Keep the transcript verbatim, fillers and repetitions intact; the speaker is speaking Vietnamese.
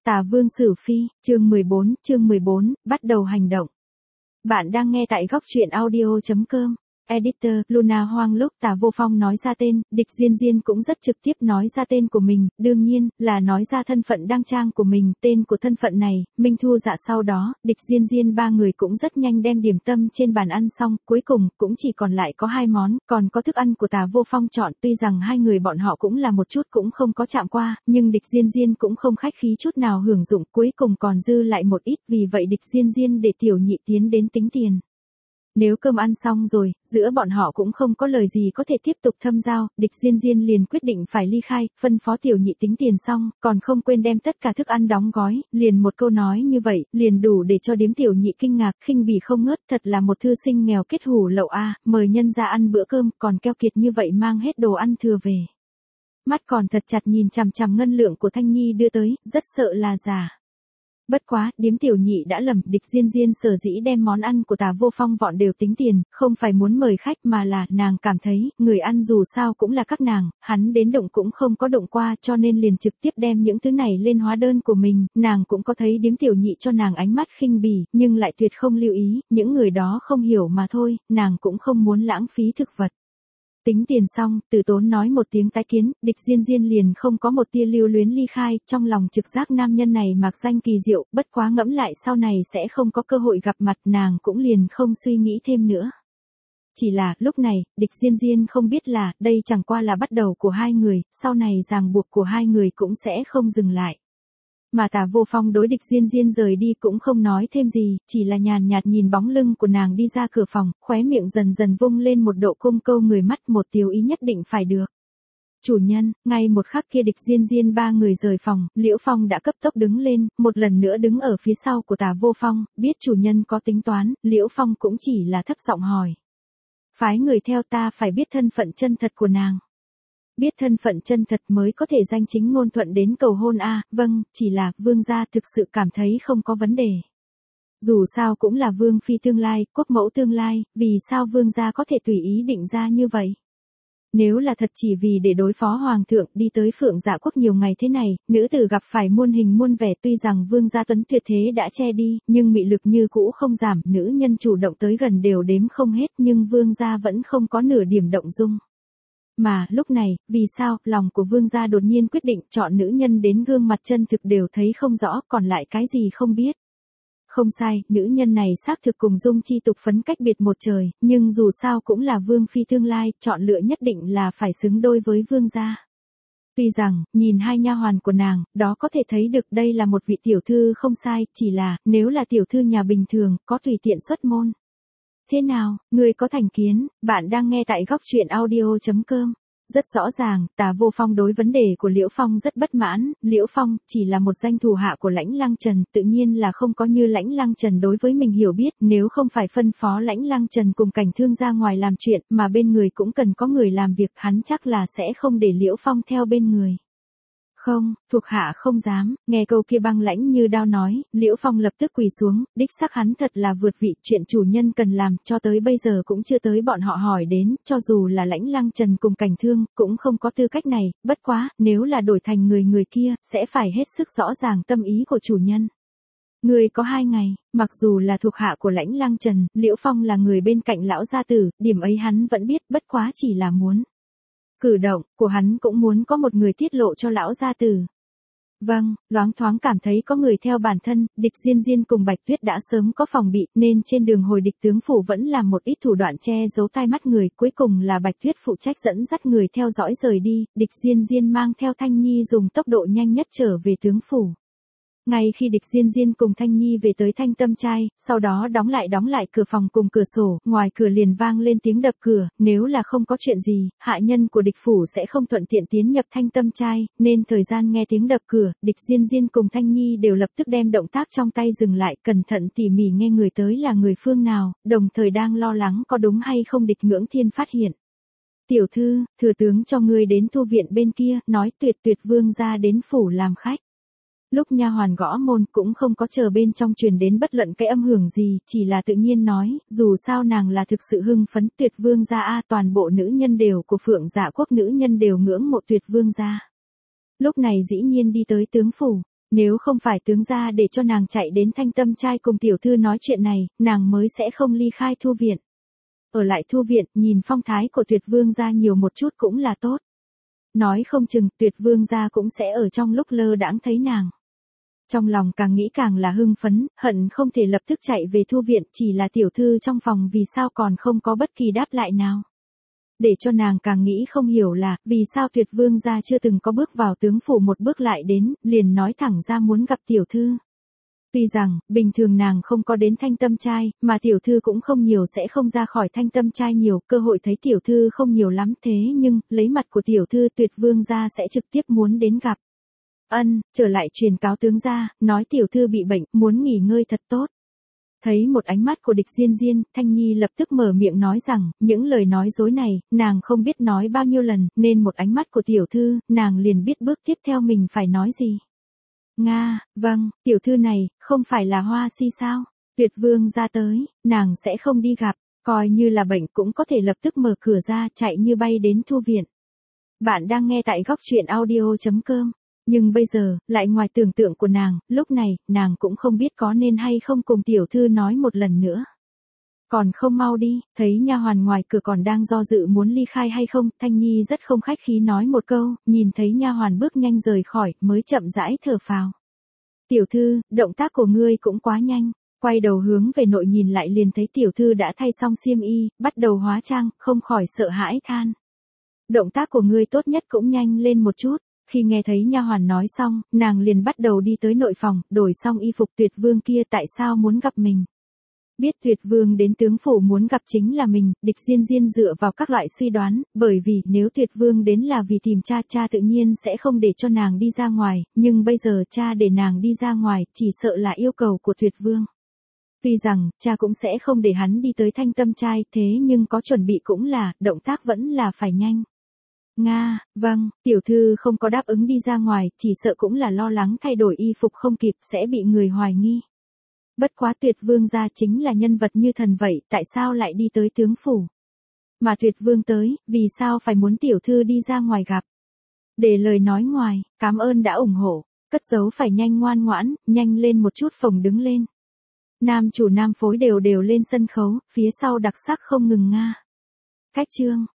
Tà Vương Sử Phi, chương mười bốn, chương mười bốn, bắt đầu hành động. Bạn đang nghe tại góc truyện audio chấm com. Editor, Luna Hoang. Lúc Tà Vô Phong nói ra tên, Địch Diên Diên cũng rất trực tiếp nói ra tên của mình, đương nhiên, là nói ra thân phận đăng trang của mình, tên của thân phận này, Minh Thu Dạ. Sau đó, Địch Diên Diên ba người cũng rất nhanh đem điểm tâm trên bàn ăn xong, cuối cùng, cũng chỉ còn lại có hai món, còn có thức ăn của Tà Vô Phong chọn, tuy rằng hai người bọn họ cũng là một chút cũng không có chạm qua, nhưng Địch Diên Diên cũng không khách khí chút nào hưởng dụng, cuối cùng còn dư lại một ít, vì vậy Địch Diên Diên để tiểu nhị tiến đến tính tiền. Nếu cơm ăn xong rồi, giữa bọn họ cũng không có lời gì có thể tiếp tục thâm giao, Địch Diên Diên liền quyết định phải ly khai, phân phó tiểu nhị tính tiền xong, còn không quên đem tất cả thức ăn đóng gói, liền một câu nói như vậy, liền đủ để cho điếm tiểu nhị kinh ngạc, khinh bỉ không ngớt, thật là một thư sinh nghèo kết hủ lậu a, mời nhân ra ăn bữa cơm, còn keo kiệt như vậy mang hết đồ ăn thừa về. Mắt còn thật chặt nhìn chằm chằm ngân lượng của Thanh Nhi đưa tới, rất sợ là giả. Bất quá, điếm tiểu nhị đã lầm, Địch Diên Diên sở dĩ đem món ăn của Tà Vô Phong vọn đều tính tiền, không phải muốn mời khách mà là, nàng cảm thấy, người ăn dù sao cũng là các nàng, hắn đến động cũng không có động qua cho nên liền trực tiếp đem những thứ này lên hóa đơn của mình, nàng cũng có thấy điếm tiểu nhị cho nàng ánh mắt khinh bỉ, nhưng lại tuyệt không lưu ý, những người đó không hiểu mà thôi, nàng cũng không muốn lãng phí thực vật. Tính tiền xong, Từ Tốn nói một tiếng tái kiến, Địch Diên Diên liền không có một tia lưu luyến ly khai, trong lòng trực giác nam nhân này mạc danh kỳ diệu, bất quá ngẫm lại sau này sẽ không có cơ hội gặp mặt, nàng cũng liền không suy nghĩ thêm nữa. Chỉ là, lúc này, Địch Diên Diên không biết là, đây chẳng qua là bắt đầu của hai người, sau này ràng buộc của hai người cũng sẽ không dừng lại. Mà Tà Vô Phong đối Địch Diên Diên rời đi cũng không nói thêm gì, chỉ là nhàn nhạt nhìn bóng lưng của nàng đi ra cửa phòng, khóe miệng dần dần vung lên một độ cung câu người mắt, một tiêu ý nhất định phải được. Chủ nhân, ngay một khắc kia Địch Diên Diên ba người rời phòng, Liễu Phong đã cấp tốc đứng lên, một lần nữa đứng ở phía sau của Tà Vô Phong, biết chủ nhân có tính toán, Liễu Phong cũng chỉ là thấp giọng hỏi. Phái người theo ta phải biết thân phận chân thật của nàng. Biết thân phận chân thật mới có thể danh chính ngôn thuận đến cầu hôn a, à, vâng, chỉ là, vương gia thực sự cảm thấy không có vấn đề. Dù sao cũng là vương phi tương lai, quốc mẫu tương lai, vì sao vương gia có thể tùy ý định ra như vậy? Nếu là thật chỉ vì để đối phó hoàng thượng đi tới Phượng Dạ Quốc nhiều ngày thế này, nữ tử gặp phải muôn hình muôn vẻ, tuy rằng vương gia tuấn tuyệt thế đã che đi, nhưng mị lực như cũ không giảm, nữ nhân chủ động tới gần đều đếm không hết, nhưng vương gia vẫn không có nửa điểm động dung. Mà, lúc này, vì sao, lòng của vương gia đột nhiên quyết định chọn nữ nhân đến gương mặt chân thực đều thấy không rõ, còn lại cái gì không biết. Không sai, nữ nhân này xác thực cùng Dung Chi tục phấn cách biệt một trời, nhưng dù sao cũng là vương phi tương lai, chọn lựa nhất định là phải xứng đôi với vương gia. Tuy rằng, nhìn hai nha hoàn của nàng, đó có thể thấy được đây là một vị tiểu thư không sai, chỉ là, nếu là tiểu thư nhà bình thường, có tùy tiện xuất môn. Thế nào, người có thành kiến, bạn đang nghe tại góc truyện audio chấm com. Rất rõ ràng, Tà Vô Phong đối vấn đề của Liễu Phong rất bất mãn, Liễu Phong chỉ là một danh thủ hạ của Lãnh Lăng Trần, tự nhiên là không có như Lãnh Lăng Trần đối với mình hiểu biết, nếu không phải phân phó Lãnh Lăng Trần cùng Cảnh Thương ra ngoài làm chuyện, mà bên người cũng cần có người làm việc, hắn chắc là sẽ không để Liễu Phong theo bên người. Không, thuộc hạ không dám, nghe câu kia băng lãnh như đao nói, Liễu Phong lập tức quỳ xuống, đích xác hắn thật là vượt vị, chuyện chủ nhân cần làm, cho tới bây giờ cũng chưa tới bọn họ hỏi đến, cho dù là Lãnh Lăng Trần cùng Cảnh Thương, cũng không có tư cách này, bất quá, nếu là đổi thành người người kia, sẽ phải hết sức rõ ràng tâm ý của chủ nhân. Người có hai ngày, mặc dù là thuộc hạ của Lãnh Lăng Trần, Liễu Phong là người bên cạnh lão gia tử, điểm ấy hắn vẫn biết, bất quá chỉ là muốn. Cử động của hắn cũng muốn có một người tiết lộ cho lão gia tử. Vâng, loáng thoáng cảm thấy có người theo bản thân, Địch Diên Diên cùng Bạch Tuyết đã sớm có phòng bị, nên trên đường hồi địch tướng phủ vẫn làm một ít thủ đoạn che giấu tai mắt người, cuối cùng là Bạch Tuyết phụ trách dẫn dắt người theo dõi rời đi, Địch Diên Diên mang theo Thanh Nhi dùng tốc độ nhanh nhất trở về tướng phủ. Ngay khi Địch Diên Diên cùng Thanh Nhi về tới Thanh Tâm Trai, sau đó đóng lại đóng lại cửa phòng cùng cửa sổ, ngoài cửa liền vang lên tiếng đập cửa, nếu là không có chuyện gì, hạ nhân của địch phủ sẽ không thuận tiện tiến nhập Thanh Tâm Trai, nên thời gian nghe tiếng đập cửa, Địch Diên Diên cùng Thanh Nhi đều lập tức đem động tác trong tay dừng lại, cẩn thận tỉ mỉ nghe người tới là người phương nào, đồng thời đang lo lắng có đúng hay không Địch Ngưỡng Thiên phát hiện. Tiểu thư, thừa tướng cho ngươi đến thu viện bên kia, nói tuyệt tuyệt vương gia đến phủ làm khách. Lúc nha hoàn gõ môn cũng không có chờ bên trong truyền đến bất luận cái âm hưởng gì, chỉ là tự nhiên nói, dù sao nàng là thực sự hưng phấn, tuyệt vương gia a, toàn bộ nữ nhân đều của Phượng Dạ Quốc nữ nhân đều ngưỡng mộ tuyệt vương gia. Lúc này dĩ nhiên đi tới tướng phủ, Nếu không phải tướng gia để cho nàng chạy đến Thanh Tâm trai cùng tiểu thư nói chuyện này, nàng mới sẽ không ly khai Thu viện. Ở lại Thu viện, nhìn phong thái của Tuyệt Vương gia nhiều một chút cũng là tốt. Nói không chừng Tuyệt Vương gia cũng sẽ ở trong lúc lơ đãng thấy nàng. Trong lòng càng nghĩ càng là hưng phấn, hận không thể lập tức chạy về Thu viện, chỉ là tiểu thư trong phòng vì sao còn không có bất kỳ đáp lại nào. Để cho nàng càng nghĩ không hiểu là, vì sao Tuyệt Vương gia chưa từng có bước vào tướng phủ một bước lại đến, liền nói thẳng ra muốn gặp tiểu thư. Tuy rằng, bình thường nàng không có đến Thanh Tâm trai, mà tiểu thư cũng không nhiều sẽ không ra khỏi Thanh Tâm trai nhiều, cơ hội thấy tiểu thư không nhiều lắm thế nhưng, lấy mặt của tiểu thư Tuyệt Vương gia sẽ trực tiếp muốn đến gặp. Ân, trở lại truyền cáo tướng gia, nói tiểu thư bị bệnh, muốn nghỉ ngơi thật tốt. Thấy một ánh mắt của Địch Diên Diên, Thanh Nhi lập tức mở miệng nói rằng, những lời nói dối này, nàng không biết nói bao nhiêu lần, nên một ánh mắt của tiểu thư, nàng liền biết bước tiếp theo mình phải nói gì. Nga, vâng, tiểu thư này, không phải là Hoa Si sao? Tuyệt Vương ra tới, nàng sẽ không đi gặp, coi như là bệnh cũng có thể lập tức mở cửa ra chạy như bay đến Thu viện. Bạn đang nghe tại góc truyện audio chấm com. Nhưng bây giờ, lại ngoài tưởng tượng của nàng, lúc này, nàng cũng không biết có nên hay không cùng tiểu thư nói một lần nữa. Còn không mau đi, thấy nha hoàn ngoài cửa còn đang do dự muốn ly khai hay không, Thanh Nhi rất không khách khí nói một câu, nhìn thấy nha hoàn bước nhanh rời khỏi, mới chậm rãi thở phào. Tiểu thư, động tác của ngươi cũng quá nhanh, quay đầu hướng về nội nhìn lại liền thấy tiểu thư đã thay xong xiêm y, bắt đầu hóa trang, không khỏi sợ hãi than. Động tác của ngươi tốt nhất cũng nhanh lên một chút. Khi nghe thấy nha hoàn nói xong, nàng liền bắt đầu đi tới nội phòng, đổi xong y phục Tuyệt Vương kia tại sao muốn gặp mình. Biết Tuyệt Vương đến tướng phủ muốn gặp chính là mình, Địch Diên Diên dựa vào các loại suy đoán, bởi vì nếu Tuyệt Vương đến là vì tìm cha, cha tự nhiên sẽ không để cho nàng đi ra ngoài, nhưng bây giờ cha để nàng đi ra ngoài, chỉ sợ là yêu cầu của Tuyệt Vương. Tuy rằng, cha cũng sẽ không để hắn đi tới Thanh Tâm trai, thế nhưng có chuẩn bị cũng là, động tác vẫn là phải nhanh. Nga, vâng, tiểu thư không có đáp ứng đi ra ngoài, chỉ sợ cũng là lo lắng thay đổi y phục không kịp sẽ bị người hoài nghi. Bất quá Tuyệt Vương gia chính là nhân vật như thần vậy, tại sao lại đi tới tướng phủ? Mà Tuyệt Vương tới, vì sao phải muốn tiểu thư đi ra ngoài gặp? Để lời nói ngoài, cảm ơn đã ủng hộ, cất giấu phải nhanh ngoan ngoãn, nhanh lên một chút phồng đứng lên. Nam chủ nam phối đều đều lên sân khấu, phía sau đặc sắc không ngừng nga. Cách chương.